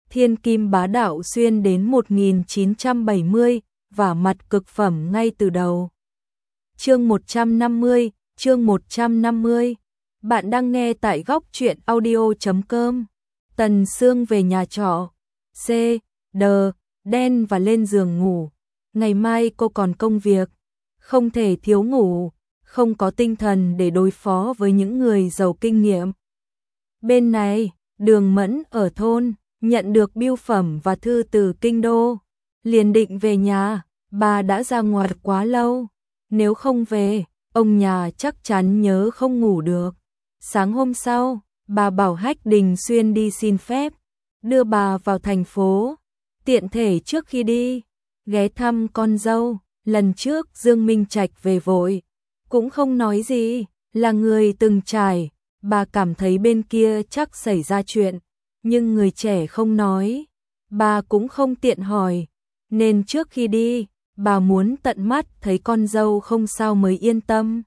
thiên kim bá đạo xuyên đến 1970, và mặt cực phẩm ngay từ đầu. Chương 150, chương 150. Bạn đang nghe tại góc truyện audio.com. Tần Sương về nhà trọ. Đen và lên giường ngủ. Ngày mai cô còn công việc, không thể thiếu ngủ, không có tinh thần để đối phó với những người giàu kinh nghiệm. Bên này, Đường Mẫn ở thôn, nhận được bưu phẩm và thư từ kinh đô. Liền định về nhà, bà đã ra ngoài quá lâu. Nếu không về, ông nhà chắc chắn nhớ không ngủ được. Sáng hôm sau, bà bảo Hách Đình Xuyên đi xin phép, đưa bà vào thành phố. Tiện thể trước khi đi, ghé thăm con dâu. Lần trước Dương Minh Trạch về vội, cũng không nói gì, là người từng trải. Bà cảm thấy bên kia chắc xảy ra chuyện, nhưng người trẻ không nói, bà cũng không tiện hỏi. Nên trước khi đi, bà muốn tận mắt thấy con dâu không sao mới yên tâm.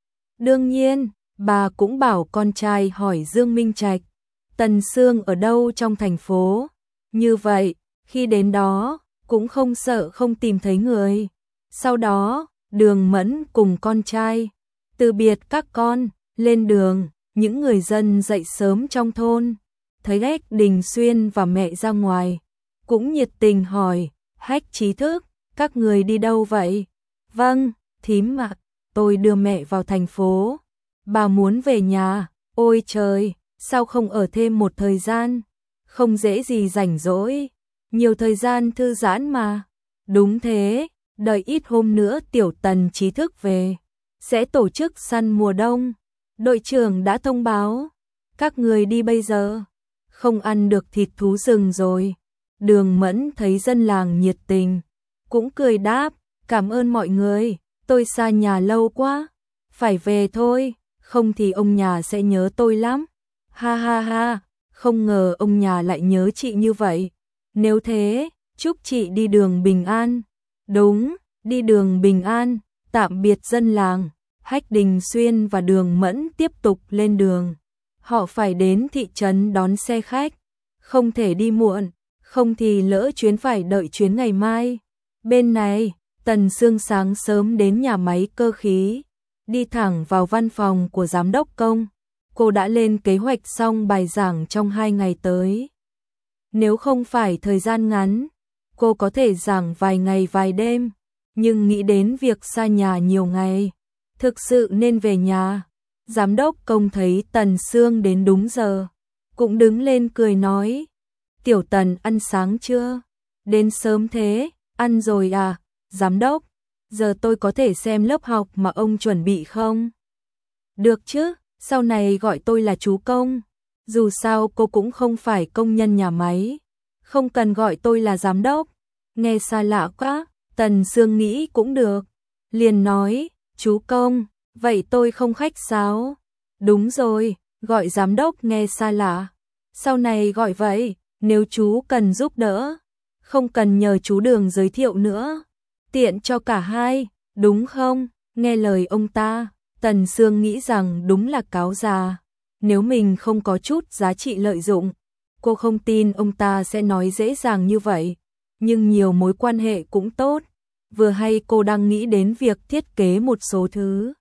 Đương nhiên, bà cũng bảo con trai hỏi Dương Minh Trạch, Tần Sương ở đâu trong thành phố. Như vậy, khi đến đó, cũng không sợ không tìm thấy người. Sau đó, Đường Mẫn cùng con trai từ biệt các con, lên đường. Những người dân dậy sớm trong thôn, thấy Hách Đình Xuyên và mẹ ra ngoài, cũng nhiệt tình hỏi, Hách Trí Thức, các người đi đâu vậy? Vâng, thím ạ, tôi đưa mẹ vào thành phố. Bà muốn về nhà. Ôi trời, sao không ở thêm một thời gian? Không dễ gì rảnh rỗi, nhiều thời gian thư giãn mà. Đúng thế, đợi ít hôm nữa tiểu Tần Trí Thức về, sẽ tổ chức săn mùa đông. Đội trưởng đã thông báo, các người đi bây giờ, không ăn được thịt thú rừng rồi. Đường Mẫn thấy dân làng nhiệt tình, cũng cười đáp, cảm ơn mọi người, tôi xa nhà lâu quá, phải về thôi, không thì ông nhà sẽ nhớ tôi lắm. Ha ha ha, không ngờ ông nhà lại nhớ chị như vậy. Nếu thế, chúc chị đi đường bình an. Đúng, đi đường bình an, tạm biệt dân làng. Hách Đình Xuyên và Đường Mẫn tiếp tục lên đường. Họ phải đến thị trấn đón xe khách, không thể đi muộn, không thì lỡ chuyến phải đợi chuyến ngày mai. Bên này, Tần Sương sáng sớm đến nhà máy cơ khí, đi thẳng vào văn phòng của giám đốc công. Cô đã lên kế hoạch xong bài giảng trong 2 ngày tới. Nếu không phải thời gian ngắn, cô có thể giảng vài ngày vài đêm, nhưng nghĩ đến việc xa nhà nhiều ngày, thực sự nên về nhà. Giám đốc công thấy Tần Sương đến đúng giờ, cũng đứng lên cười nói, tiểu Tần ăn sáng chưa? Đến sớm thế, ăn rồi à? Giám đốc, giờ tôi có thể xem lớp học mà ông chuẩn bị không? Được chứ, sau này gọi tôi là chú Công. Dù sao cô cũng không phải công nhân nhà máy, không cần gọi tôi là giám đốc. Nghe xa lạ quá, Tần Sương nghĩ cũng được, liền nói, chú Công, vậy tôi không khách sáo. Đúng rồi, gọi giám đốc nghe xa lạ, sau này gọi vậy. Nếu chú cần giúp đỡ, không cần nhờ chú Đường giới thiệu nữa, tiện cho cả hai, đúng không? Nghe lời ông ta, Tần Sương nghĩ rằng đúng là cáo già. Nếu mình không có chút giá trị lợi dụng, cô không tin ông ta sẽ nói dễ dàng như vậy. Nhưng nhiều mối quan hệ cũng tốt. Vừa hay cô đang nghĩ đến việc thiết kế một số thứ.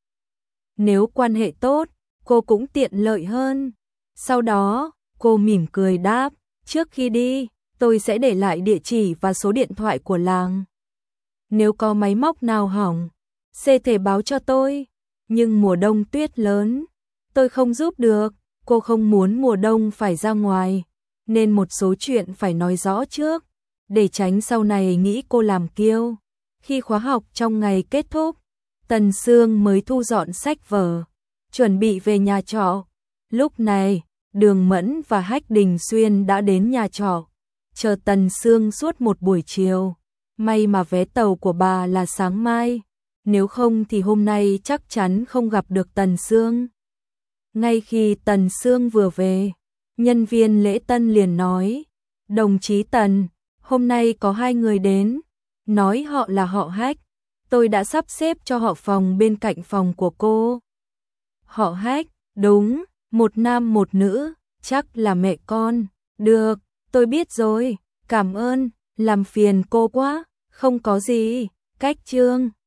Nếu quan hệ tốt, cô cũng tiện lợi hơn. Sau đó, cô mỉm cười đáp, trước khi đi, tôi sẽ để lại địa chỉ và số điện thoại của làng. Nếu có máy móc nào hỏng, sẽ thể báo cho tôi. Nhưng mùa đông tuyết lớn, tôi không giúp được. Cô không muốn mùa đông phải ra ngoài, nên một số chuyện phải nói rõ trước, để tránh sau này nghĩ cô làm kiêu. Khi khóa học trong ngày kết thúc, Tần Sương mới thu dọn sách vở, chuẩn bị về nhà trọ. Lúc này, Đường Mẫn và Hách Đình Xuyên đã đến nhà trọ, chờ Tần Sương suốt một buổi chiều. May mà vé tàu của bà là sáng mai, nếu không thì hôm nay chắc chắn không gặp được Tần Sương. Ngay khi Tần Sương vừa về, nhân viên lễ tân liền nói, đồng chí Tần, hôm nay có 2 người đến, nói họ là họ Hách, tôi đã sắp xếp cho họ phòng bên cạnh phòng của cô. Họ Hách, đúng, một nam một nữ, chắc là mẹ con. Được, Tôi biết rồi, cảm ơn, làm phiền cô quá, không có gì, cách Trương.